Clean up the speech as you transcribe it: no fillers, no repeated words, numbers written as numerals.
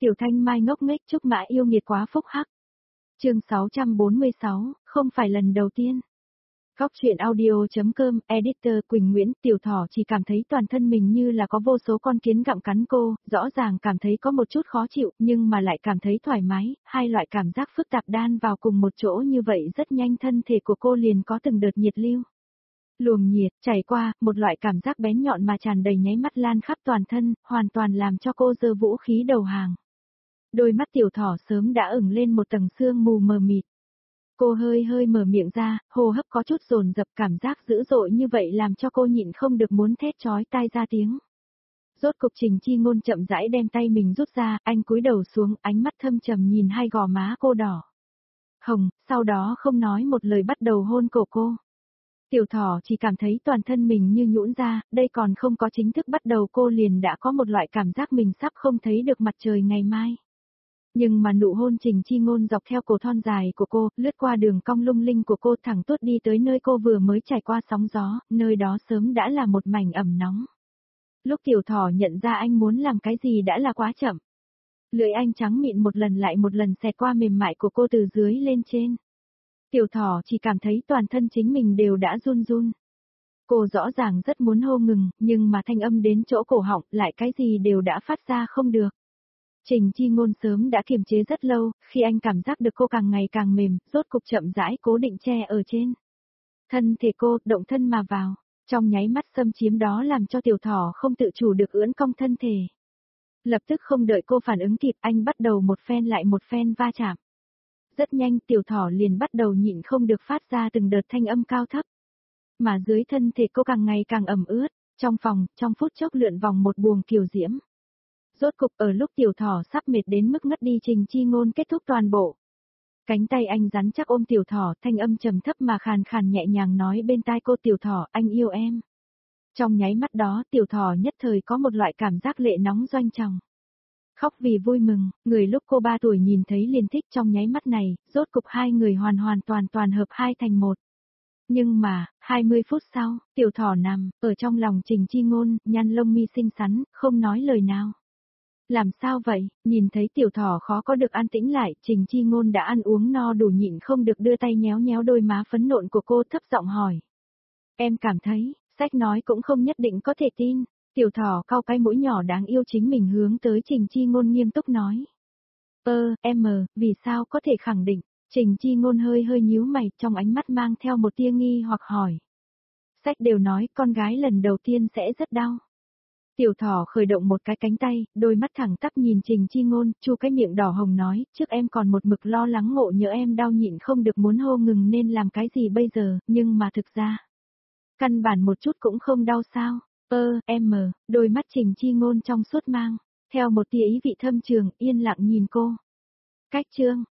Tiểu Thanh Mai ngốc nghếch Trúc Mã yêu nghiệt quá phúc hắc. Chương 646, không phải lần đầu tiên. Góc truyện audio.com, editor Quỳnh Nguyễn. Tiểu Thỏ chỉ cảm thấy toàn thân mình như là có vô số con kiến gặm cắn cô, rõ ràng cảm thấy có một chút khó chịu, nhưng mà lại cảm thấy thoải mái, hai loại cảm giác phức tạp đan vào cùng một chỗ như vậy rất nhanh thân thể của cô liền có từng đợt nhiệt lưu. Luồng nhiệt chảy qua, một loại cảm giác bén nhọn mà tràn đầy nháy mắt lan khắp toàn thân, hoàn toàn làm cho cô giơ vũ khí đầu hàng. Đôi mắt Tiểu Thỏ sớm đã ửng lên một tầng sương mù mờ mịt. Cô hơi hơi mở miệng ra, hô hấp có chút dồn dập, cảm giác dữ dội như vậy làm cho cô nhịn không được muốn thét chói tai ra tiếng. Rốt cục Trình Chi Ngôn chậm rãi đem tay mình rút ra, anh cúi đầu xuống, ánh mắt thâm trầm nhìn hai gò má cô đỏ hồng, sau đó không nói một lời bắt đầu hôn cổ cô. Tiểu Thỏ chỉ cảm thấy toàn thân mình như nhũn ra, đây còn không có chính thức bắt đầu cô liền đã có một loại cảm giác mình sắp không thấy được mặt trời ngày mai. Nhưng mà nụ hôn Trình Chi Ngôn dọc theo cổ thon dài của cô, lướt qua đường cong lung linh của cô thẳng tuốt đi tới nơi cô vừa mới trải qua sóng gió, nơi đó sớm đã là một mảnh ẩm nóng. Lúc Tiểu Thỏ nhận ra anh muốn làm cái gì đã là quá chậm. Lưỡi anh trắng mịn một lần lại một lần xẹt qua mềm mại của cô từ dưới lên trên. Tiểu Thỏ chỉ cảm thấy toàn thân chính mình đều đã run run. Cô rõ ràng rất muốn hô ngừng, nhưng mà thanh âm đến chỗ cổ họng lại cái gì đều đã phát ra không được. Trình Chi Ngôn sớm đã kiềm chế rất lâu, khi anh cảm giác được cô càng ngày càng mềm, rốt cục chậm rãi cố định che ở trên thân thể cô, động thân mà vào, trong nháy mắt xâm chiếm đó làm cho Tiểu Thỏ không tự chủ được ưỡn cong thân thể. Lập tức không đợi cô phản ứng kịp, anh bắt đầu một phen lại một phen va chạm. Rất nhanh Tiểu Thỏ liền bắt đầu nhịn không được phát ra từng đợt thanh âm cao thấp. Mà dưới thân thể cô càng ngày càng ẩm ướt, trong phòng, trong phút chốc lượn vòng một buồng kiều diễm. Rốt cục ở lúc Tiểu Thỏ sắp mệt đến mức ngất đi Trình Chi Ngôn kết thúc toàn bộ. Cánh tay anh rắn chắc ôm Tiểu Thỏ, thanh âm trầm thấp mà khàn khàn nhẹ nhàng nói bên tai cô, Tiểu Thỏ, anh yêu em. Trong nháy mắt đó Tiểu Thỏ nhất thời có một loại cảm giác lệ nóng doanh tròng. Khóc vì vui mừng, người lúc cô 3 tuổi nhìn thấy liền thích, trong nháy mắt này, rốt cục hai người hoàn hoàn toàn hợp hai thành một. Nhưng mà, 20 phút sau, Tiểu Thỏ nằm, ở trong lòng Trình Chi Ngôn, nhăn lông mi xinh xắn, không nói lời nào. Làm sao vậy, nhìn thấy Tiểu Thỏ khó có được an tĩnh lại, Trình Chi Ngôn đã ăn uống no đủ nhịn không được đưa tay nhéo nhéo đôi má phấn nộn của cô thấp giọng hỏi. Em cảm thấy, sách nói cũng không nhất định có thể tin. Tiểu Thỏ cau cái mũi nhỏ đáng yêu chính mình hướng tới Trình Chi Ngôn nghiêm túc nói. Vì sao có thể khẳng định? Trình Chi Ngôn hơi hơi nhíu mày, trong ánh mắt mang theo một tia nghi hoặc hỏi. Sách đều nói con gái lần đầu tiên sẽ rất đau. Tiểu Thỏ khởi động một cái cánh tay, đôi mắt thẳng tắp nhìn Trình Chi Ngôn, chu cái miệng đỏ hồng nói, trước em còn một mực lo lắng ngộ nhỡ em đau nhịn không được muốn hô ngừng nên làm cái gì bây giờ, nhưng mà thực ra, căn bản một chút cũng không đau sao. Đôi mắt Trình Chi Ngôn trong suốt mang theo một tia ý vị thâm trường, yên lặng nhìn cô. Cách chương